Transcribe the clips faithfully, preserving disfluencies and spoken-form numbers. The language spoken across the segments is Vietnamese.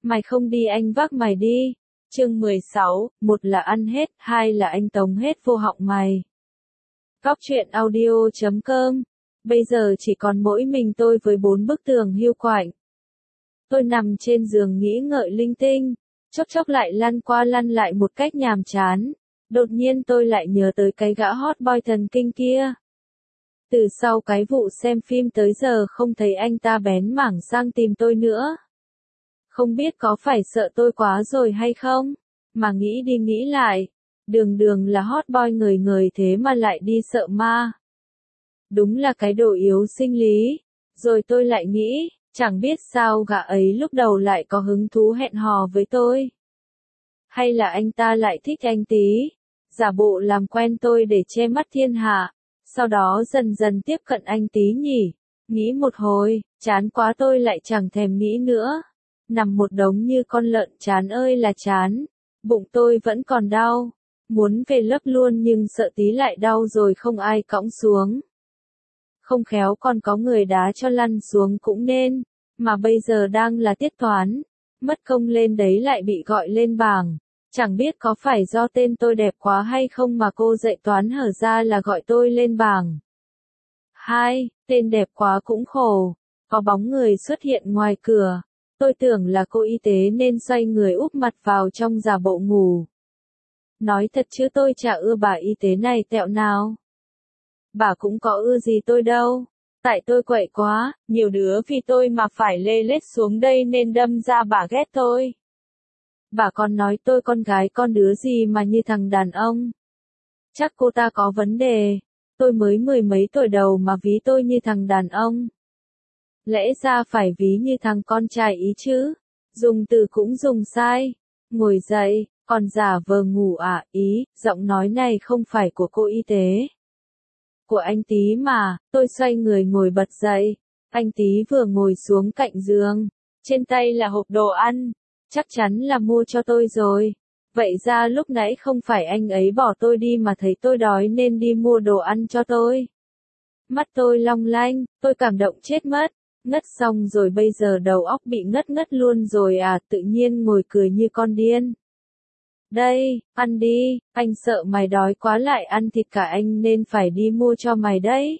Mày không đi anh vác mày đi. Chương mười sáu, một là ăn hết, hai là anh tống hết vô họng mày. Góc truyện audio chấm com. Bây giờ chỉ còn mỗi mình tôi với bốn bức tường hiu quạnh. Tôi nằm trên giường nghĩ ngợi linh tinh, chốc chốc lại lăn qua lăn lại một cách nhàm chán. Đột nhiên tôi lại nhớ tới cái gã hot boy thần kinh kia. Từ sau cái vụ xem phim tới giờ không thấy anh ta bén mảng sang tìm tôi nữa. Không biết có phải sợ tôi quá rồi hay không? Mà nghĩ đi nghĩ lại, đường đường là hot boy người người thế mà lại đi sợ ma. Đúng là cái đồ yếu sinh lý. Rồi tôi lại nghĩ, chẳng biết sao gã ấy lúc đầu lại có hứng thú hẹn hò với tôi. Hay là anh ta lại thích anh tí, giả bộ làm quen tôi để che mắt thiên hạ, sau đó dần dần tiếp cận anh tí nhỉ. Nghĩ một hồi, chán quá tôi lại chẳng thèm nghĩ nữa. Nằm một đống như con lợn chán ơi là chán. Bụng tôi vẫn còn đau. Muốn về lớp luôn nhưng sợ tí lại đau rồi không ai cõng xuống. Không khéo còn có người đá cho lăn xuống cũng nên. Mà bây giờ đang là tiết toán. Mất công lên đấy lại bị gọi lên bảng. Chẳng biết có phải do tên tôi đẹp quá hay không mà cô dạy toán hở ra là gọi tôi lên bảng. Hai, tên đẹp quá cũng khổ. Có bóng người xuất hiện ngoài cửa. Tôi tưởng là cô y tế nên xoay người úp mặt vào trong giả bộ ngủ. Nói thật chứ tôi chả ưa bà y tế này tẹo nào. Bà cũng có ưa gì tôi đâu. Tại tôi quậy quá, nhiều đứa vì tôi mà phải lê lết xuống đây nên đâm ra bà ghét tôi. Bà còn nói tôi con gái con đứa gì mà như thằng đàn ông. Chắc cô ta có vấn đề. Tôi mới mười mấy tuổi đầu mà ví tôi như thằng đàn ông. Lẽ ra phải ví như thằng con trai ý chứ. Dùng từ cũng dùng sai. Ngồi dậy, còn giả vờ ngủ à, ý, giọng nói này không phải của cô y tế. Của anh tí mà, tôi xoay người ngồi bật dậy. Anh tí vừa ngồi xuống cạnh giường. Trên tay là hộp đồ ăn. Chắc chắn là mua cho tôi rồi. Vậy ra lúc nãy không phải anh ấy bỏ tôi đi mà thấy tôi đói nên đi mua đồ ăn cho tôi. Mắt tôi long lanh, tôi cảm động chết mất. Ngất xong rồi bây giờ đầu óc bị ngất ngất luôn rồi à, tự nhiên ngồi cười như con điên. Đây, ăn đi, anh sợ mày đói quá lại ăn thịt cả anh nên phải đi mua cho mày đấy.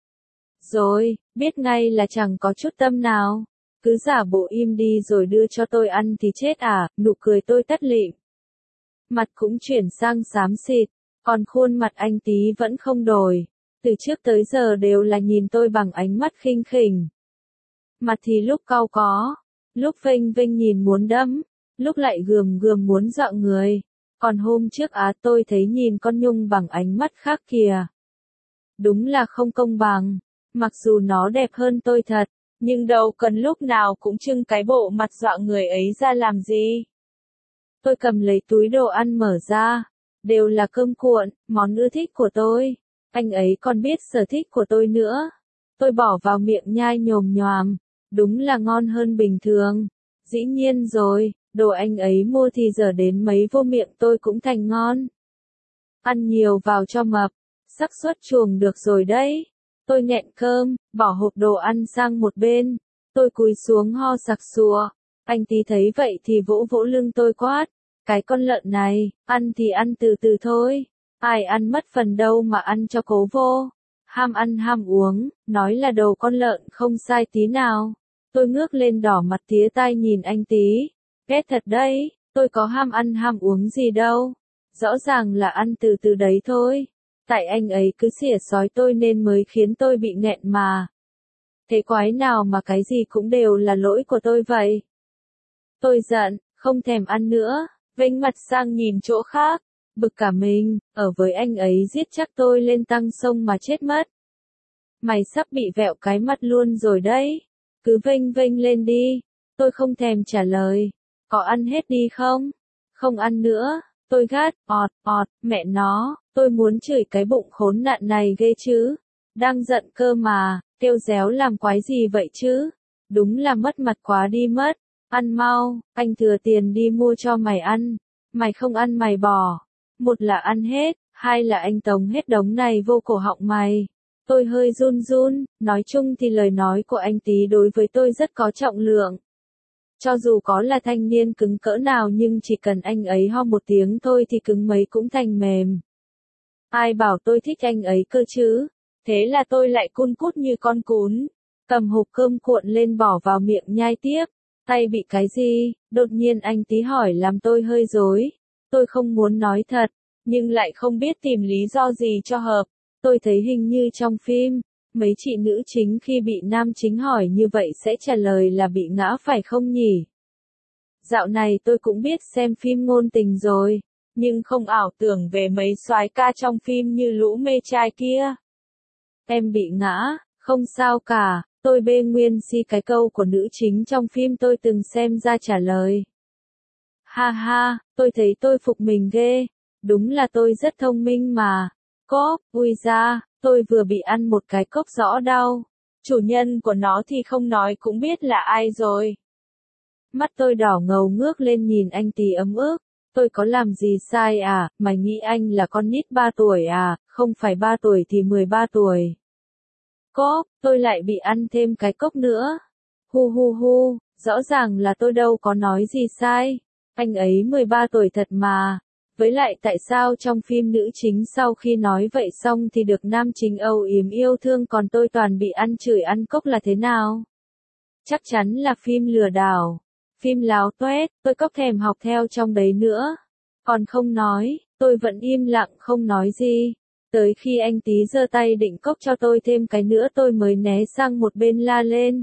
Rồi, biết ngay là chẳng có chút tâm nào. Cứ giả bộ im đi rồi đưa cho tôi ăn thì chết à, nụ cười tôi tắt lịm. Mặt cũng chuyển sang xám xịt, còn khuôn mặt anh tí vẫn không đổi. Từ trước tới giờ đều là nhìn tôi bằng ánh mắt khinh khỉnh. Mặt thì lúc cau có, lúc vênh vênh nhìn muốn đấm, lúc lại gườm gườm muốn dọa người. Còn hôm trước á tôi thấy nhìn con Nhung bằng ánh mắt khác kìa. Đúng là không công bằng, mặc dù nó đẹp hơn tôi thật, nhưng đâu cần lúc nào cũng trưng cái bộ mặt dọa người ấy ra làm gì. Tôi cầm lấy túi đồ ăn mở ra, đều là cơm cuộn, món ưa thích của tôi. Anh ấy còn biết sở thích của tôi nữa. Tôi bỏ vào miệng nhai nhồm nhoàm, đúng là ngon hơn bình thường. Dĩ nhiên rồi, đồ anh ấy mua thì giờ đến mấy vô miệng tôi cũng thành ngon. Ăn nhiều vào cho mập, xác suất chuồng được rồi đấy. Tôi nghẹn cơm, bỏ hộp đồ ăn sang một bên. Tôi cúi xuống ho sặc sụa. Anh tí thấy vậy thì vỗ vỗ lưng tôi quát. Cái con lợn này, ăn thì ăn từ từ thôi. Ai ăn mất phần đâu mà ăn cho cố vô. Ham ăn ham uống, nói là đồ con lợn không sai tí nào. Tôi ngước lên đỏ mặt tía tai nhìn anh tí. Ghét thật đấy, tôi có ham ăn ham uống gì đâu. Rõ ràng là ăn từ từ đấy thôi. Tại anh ấy cứ xỉa xói tôi nên mới khiến tôi bị nghẹn mà. Thế quái nào mà cái gì cũng đều là lỗi của tôi vậy. Tôi giận, không thèm ăn nữa, vênh mặt sang nhìn chỗ khác. Bực cả mình, ở với anh ấy giết chắc tôi lên tăng sông mà chết mất. Mày sắp bị vẹo cái mặt luôn rồi đấy. Cứ vênh vênh lên đi. Tôi không thèm trả lời. Có ăn hết đi không? Không ăn nữa. Tôi gắt, ọt, ọt, mẹ nó, tôi muốn chửi cái bụng khốn nạn này ghê chứ. Đang giận cơ mà, kêu réo làm quái gì vậy chứ? Đúng là mất mặt quá đi mất. Ăn mau, anh thừa tiền đi mua cho mày ăn. Mày không ăn mày bỏ. Một là ăn hết, hai là anh tống hết đống này vô cổ họng mày. Tôi hơi run run, nói chung thì lời nói của anh tí đối với tôi rất có trọng lượng. Cho dù có là thanh niên cứng cỡ nào nhưng chỉ cần anh ấy ho một tiếng thôi thì cứng mấy cũng thành mềm. Ai bảo tôi thích anh ấy cơ chứ? Thế là tôi lại cun cút như con cún. Cầm hộp cơm cuộn lên bỏ vào miệng nhai tiếp. Tay bị cái gì? Đột nhiên anh tí hỏi làm tôi hơi rối. Tôi không muốn nói thật, nhưng lại không biết tìm lý do gì cho hợp. Tôi thấy hình như trong phim, mấy chị nữ chính khi bị nam chính hỏi như vậy sẽ trả lời là bị ngã phải không nhỉ? Dạo này tôi cũng biết xem phim ngôn tình rồi, nhưng không ảo tưởng về mấy soái ca trong phim như lũ mê trai kia. Em bị ngã, không sao cả, tôi bê nguyên si cái câu của nữ chính trong phim tôi từng xem ra trả lời. Ha ha, tôi thấy tôi phục mình ghê, đúng là tôi rất thông minh mà. Cốp, ui ra, tôi vừa bị ăn một cái cốc rõ đau. Chủ nhân của nó thì không nói cũng biết là ai rồi. Mắt tôi đỏ ngầu ngước lên nhìn anh tí ấm ức. Tôi có làm gì sai à, mày nghĩ anh là con nít ba tuổi à, không phải ba tuổi thì mười ba tuổi. Cốp, tôi lại bị ăn thêm cái cốc nữa. Hu hu hu, rõ ràng là tôi đâu có nói gì sai. Anh ấy mười ba tuổi thật mà. Với lại tại sao trong phim nữ chính sau khi nói vậy xong thì được nam chính âu yếm yêu thương còn tôi toàn bị ăn chửi ăn cốc là thế nào? Chắc chắn là phim lừa đảo. Phim láo toét, tôi cóc thèm học theo trong đấy nữa. Còn không nói, tôi vẫn im lặng không nói gì. Tới khi anh tí giơ tay định cốc cho tôi thêm cái nữa tôi mới né sang một bên la lên.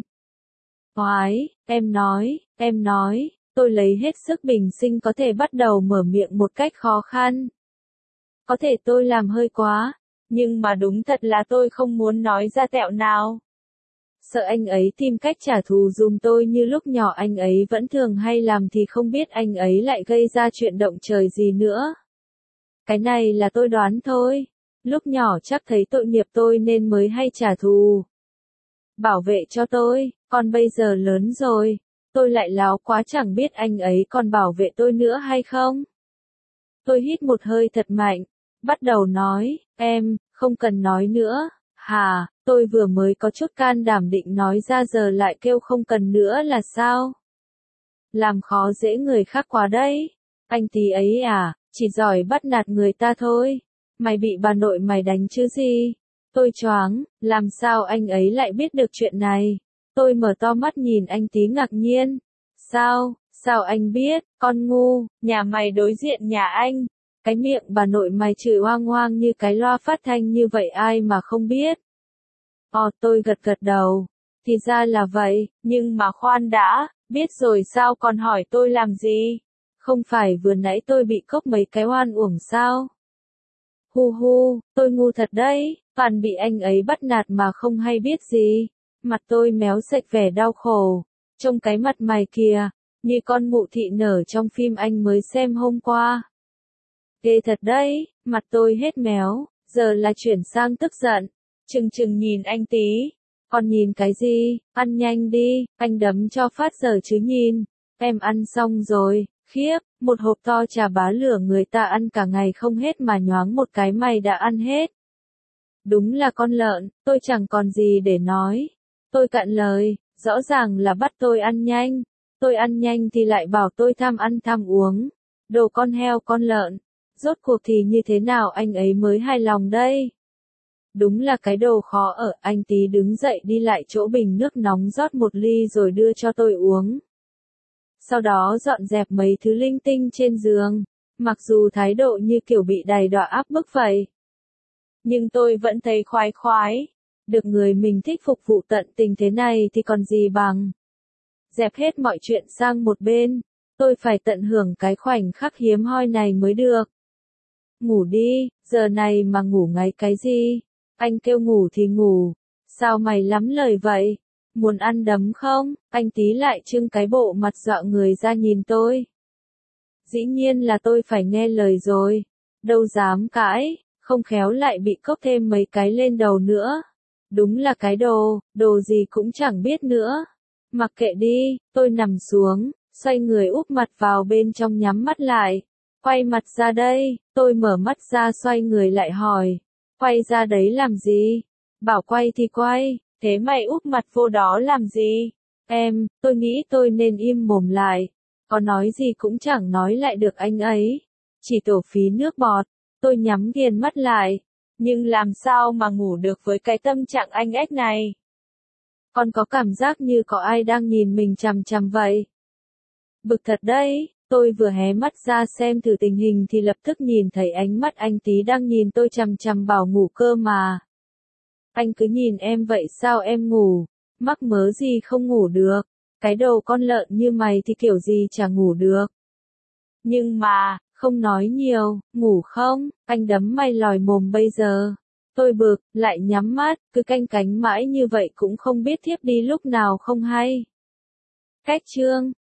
Oái, em nói, em nói, tôi lấy hết sức bình sinh có thể bắt đầu mở miệng một cách khó khăn. Có thể tôi làm hơi quá, nhưng mà đúng thật là tôi không muốn nói ra tẹo nào. Sợ anh ấy tìm cách trả thù dùm tôi như lúc nhỏ anh ấy vẫn thường hay làm thì không biết anh ấy lại gây ra chuyện động trời gì nữa. Cái này là tôi đoán thôi. Lúc nhỏ chắc thấy tội nghiệp tôi nên mới hay trả thù. Bảo vệ cho tôi, còn bây giờ lớn rồi, tôi lại láo quá chẳng biết anh ấy còn bảo vệ tôi nữa hay không. Tôi hít một hơi thật mạnh, bắt đầu nói, em, không cần nói nữa, hà, tôi vừa mới có chút can đảm định nói ra giờ lại kêu không cần nữa là sao? Làm khó dễ người khác quá đấy, anh tí ấy à, chỉ giỏi bắt nạt người ta thôi. Mày bị bà nội mày đánh chứ gì? Tôi choáng, làm sao anh ấy lại biết được chuyện này? Tôi mở to mắt nhìn anh tí ngạc nhiên. Sao, sao anh biết, con ngu, nhà mày đối diện nhà anh. Cái miệng bà nội mày chửi oang oang như cái loa phát thanh như vậy ai mà không biết. Ồ, tôi gật gật đầu. Thì ra là vậy, nhưng mà khoan đã, biết rồi sao còn hỏi tôi làm gì? Không phải vừa nãy tôi bị cốc mấy cái oan uổng sao? Hu hu, tôi ngu thật đấy, toàn bị anh ấy bắt nạt mà không hay biết gì. Mặt tôi méo sạch vẻ đau khổ. Trông cái mặt mày kìa, như con mụ thị nở trong phim anh mới xem hôm qua. Ghê thật đấy, mặt tôi hết méo, giờ là chuyển sang tức giận. Chừng chừng nhìn anh tí. Còn nhìn cái gì, ăn nhanh đi, anh đấm cho phát giờ chứ nhìn. Em ăn xong rồi. Khiếp, một hộp to trà bá lửa người ta ăn cả ngày không hết mà nhoáng một cái mày đã ăn hết. Đúng là con lợn, tôi chẳng còn gì để nói. Tôi cạn lời, rõ ràng là bắt tôi ăn nhanh. Tôi ăn nhanh thì lại bảo tôi tham ăn tham uống. Đồ con heo con lợn. Rốt cuộc thì như thế nào anh ấy mới hài lòng đây? Đúng là cái đồ khó ở, anh tí đứng dậy đi lại chỗ bình nước nóng rót một ly rồi đưa cho tôi uống. Sau đó dọn dẹp mấy thứ linh tinh trên giường, mặc dù thái độ như kiểu bị đày đọa áp bức vậy. Nhưng tôi vẫn thấy khoái khoái, được người mình thích phục vụ tận tình thế này thì còn gì bằng. Dẹp hết mọi chuyện sang một bên, tôi phải tận hưởng cái khoảnh khắc hiếm hoi này mới được. Ngủ đi, giờ này mà ngủ ngáy cái gì? Anh kêu ngủ thì ngủ, sao mày lắm lời vậy? Muốn ăn đấm không? Anh tí lại trưng cái bộ mặt dọa người ra nhìn tôi. Dĩ nhiên là tôi phải nghe lời rồi. Đâu dám cãi, không khéo lại bị cốc thêm mấy cái lên đầu nữa. Đúng là cái đồ, đồ gì cũng chẳng biết nữa. Mặc kệ đi, tôi nằm xuống, xoay người úp mặt vào bên trong nhắm mắt lại. Quay mặt ra đây, tôi mở mắt ra xoay người lại hỏi. Quay ra đấy làm gì? Bảo quay thì quay. Thế mày úp mặt vô đó làm gì? Em, tôi nghĩ tôi nên im mồm lại. Có nói gì cũng chẳng nói lại được anh ấy. Chỉ tổ phí nước bọt. Tôi nhắm nghiền mắt lại. Nhưng làm sao mà ngủ được với cái tâm trạng anh ếch này? Con có cảm giác như có ai đang nhìn mình chằm chằm vậy. Bực thật đấy, tôi vừa hé mắt ra xem thử tình hình thì lập tức nhìn thấy ánh mắt anh tí đang nhìn tôi chằm chằm bảo ngủ cơ mà. Anh cứ nhìn em vậy sao em ngủ, mắc mớ gì không ngủ được, cái đầu con lợn như mày thì kiểu gì chả ngủ được. Nhưng mà, không nói nhiều, ngủ không, anh đấm mày lòi mồm bây giờ. Tôi bực, lại nhắm mắt, cứ canh cánh mãi như vậy cũng không biết thiếp đi lúc nào không hay. Cách chương